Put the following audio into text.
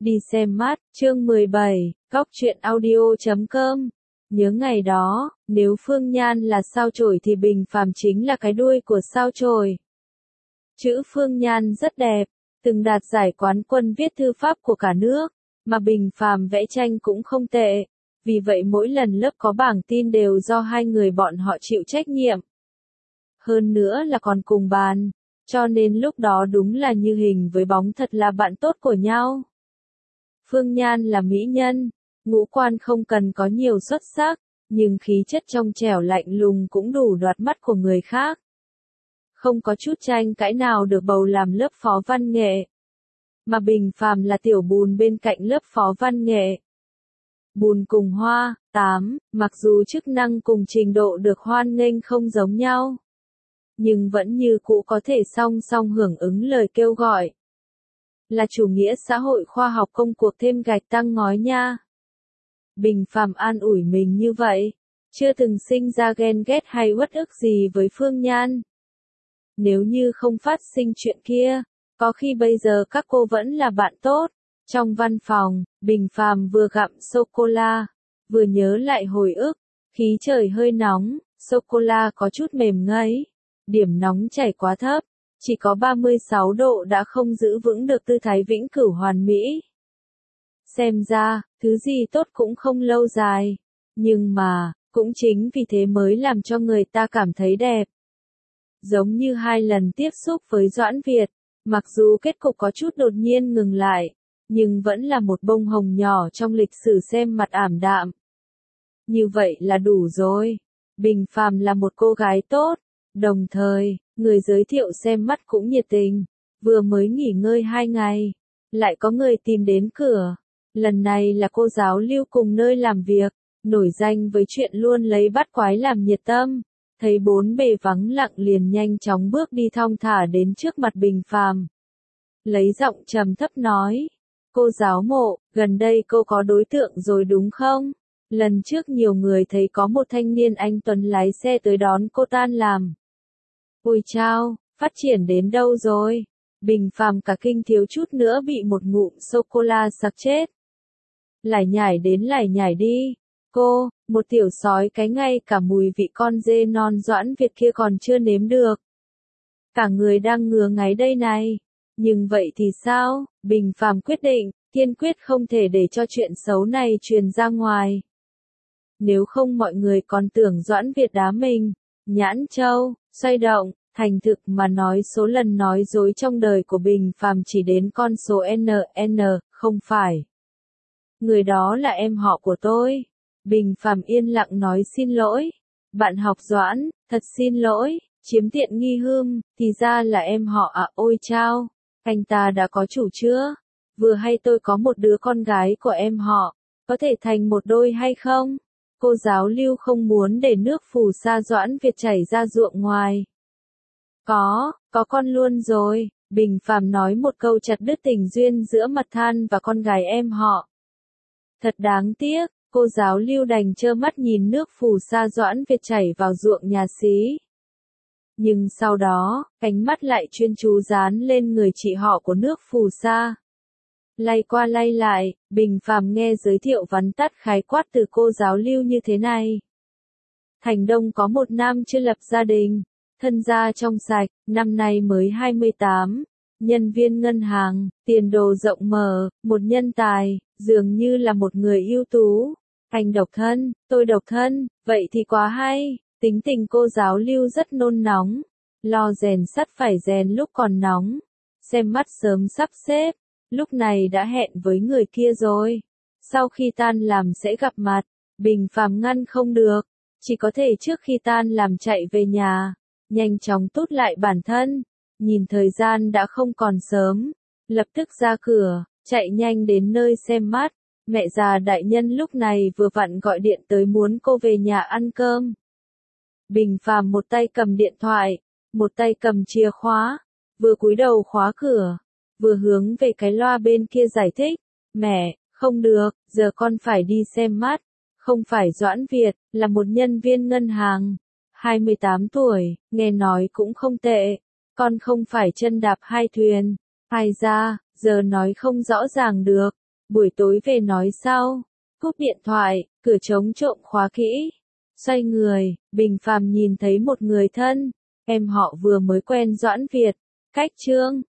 Đi xem mắt, chương 17, góc truyện audio.com. Nhớ ngày đó, nếu Phương Nhan là sao chổi thì Bình Phàm chính là cái đuôi của sao chổi. Chữ Phương Nhan rất đẹp, từng đạt giải quán quân viết thư pháp của cả nước, mà Bình Phàm vẽ tranh cũng không tệ. Vì vậy mỗi lần lớp có bảng tin đều do hai người bọn họ chịu trách nhiệm. Hơn nữa là còn cùng bàn, cho nên lúc đó đúng là như hình với bóng, thật là bạn tốt của nhau. Phương Nhan là mỹ nhân, ngũ quan không cần có nhiều xuất sắc, nhưng khí chất trong trẻo lạnh lùng cũng đủ đoạt mắt của người khác. Không có chút tranh cãi nào được bầu làm lớp phó văn nghệ. Mà Bình Phàm là tiểu bùn bên cạnh lớp phó văn nghệ. Bùn cùng Hoa, 8, mặc dù chức năng cùng trình độ được hoan nghênh không giống nhau, nhưng vẫn như cũ có thể song song hưởng ứng lời kêu gọi. Là chủ nghĩa xã hội khoa học công cuộc thêm gạch tăng ngói nha. Bình Phàm an ủi mình như vậy, chưa từng sinh ra ghen ghét hay uất ức gì với Phương Nhan. Nếu như không phát sinh chuyện kia, có khi bây giờ các cô vẫn là bạn tốt. Trong văn phòng, Bình Phàm vừa gặm sô-cô-la, vừa nhớ lại hồi ức, khí trời hơi nóng, sô-cô-la có chút mềm ngấy, điểm nóng chảy quá thấp. Chỉ có 36 độ đã không giữ vững được tư thái vĩnh cửu hoàn mỹ. Xem ra, thứ gì tốt cũng không lâu dài. Nhưng mà, cũng chính vì thế mới làm cho người ta cảm thấy đẹp. Giống như 2 lần tiếp xúc với Doãn Việt, mặc dù kết cục có chút đột nhiên ngừng lại, nhưng vẫn là một bông hồng nhỏ trong lịch sử xem mặt ảm đạm. Như vậy là đủ rồi. Bình Phàm là một cô gái tốt, đồng thời, người giới thiệu xem mắt cũng nhiệt tình, vừa mới nghỉ ngơi 2 ngày, lại có người tìm đến cửa. Lần này là cô giáo Lưu cùng nơi làm việc, nổi danh với chuyện luôn lấy bắt quái làm nhiệt tâm, thấy bốn bề vắng lặng liền nhanh chóng bước đi thong thả đến trước mặt Bình Phàm. Lấy giọng trầm thấp nói, cô giáo Mộ, gần đây cô có đối tượng rồi đúng không? Lần trước nhiều người thấy có một thanh niên anh tuấn lái xe tới đón cô tan làm. Ôi chao, phát triển đến đâu rồi? Bình Phàm cả kinh thiếu chút nữa bị một ngụm sô-cô-la sặc chết. Lải nhải đi. Cô, một tiểu sói cái ngay cả mùi vị con dê non Doãn Việt kia còn chưa nếm được. Cả người đang ngứa ngáy đây này. Nhưng vậy thì sao? Bình Phàm quyết định, kiên quyết không thể để cho chuyện xấu này truyền ra ngoài. Nếu không mọi người còn tưởng Doãn Việt đá mình. Nhãn châu, xoay động, thành thực mà nói số lần nói dối trong đời của Bình Phàm chỉ đến con số NN, không phải. Người đó là em họ của tôi. Bình Phàm yên lặng nói xin lỗi. Bạn học Doãn, thật xin lỗi, chiếm tiện nghi hưm, thì ra là em họ à, ôi chao. Anh ta đã có chủ chưa? Vừa hay tôi có một đứa con gái của em họ, có thể thành một đôi hay không? Cô giáo Lưu không muốn để nước phù sa Doãn Việt chảy ra ruộng ngoài. Có con luôn rồi, Bình Phàm nói một câu chặt đứt tình duyên giữa Mật Than và con gái em họ. Thật đáng tiếc, cô giáo Lưu đành trơ mắt nhìn nước phù sa Doãn Việt chảy vào ruộng nhà xí. Nhưng sau đó, ánh mắt lại chuyên chú dán lên người chị họ của nước phù sa. Lay qua lay lại, Bình Phàm nghe giới thiệu vắn tắt khái quát từ cô giáo Lưu như thế này. Thành Đông có một nam chưa lập gia đình, thân gia trong sạch, năm nay mới 28, nhân viên ngân hàng, tiền đồ rộng mở, một nhân tài, dường như là một người ưu tú. Anh độc thân, tôi độc thân, vậy thì quá hay. Tính tình cô giáo Lưu rất nôn nóng, lo rèn sắt phải rèn lúc còn nóng, xem mắt sớm sắp xếp, lúc này đã hẹn với người kia rồi. Sau khi tan làm sẽ gặp mặt, Bình Phàm ngăn không được, chỉ có thể trước khi tan làm chạy về nhà, nhanh chóng tốt lại bản thân, nhìn thời gian đã không còn sớm, lập tức ra cửa, chạy nhanh đến nơi xem mắt. Mẹ già đại nhân lúc này vừa vặn gọi điện tới muốn cô về nhà ăn cơm. Bình Phàm một tay cầm điện thoại, một tay cầm chìa khóa, vừa cúi đầu khóa cửa, vừa hướng về cái loa bên kia giải thích, mẹ, không được, giờ con phải đi xem mắt, không phải Doãn Việt, là một nhân viên ngân hàng, 28 tuổi, nghe nói cũng không tệ, con không phải chân đạp hai thuyền, ai ra, giờ nói không rõ ràng được, buổi tối về nói sau. Cúp điện thoại, cửa trống trộm khóa kỹ. Xoay người, Bình Phàm nhìn thấy một người thân, em họ vừa mới quen Doãn Việt, cách Trương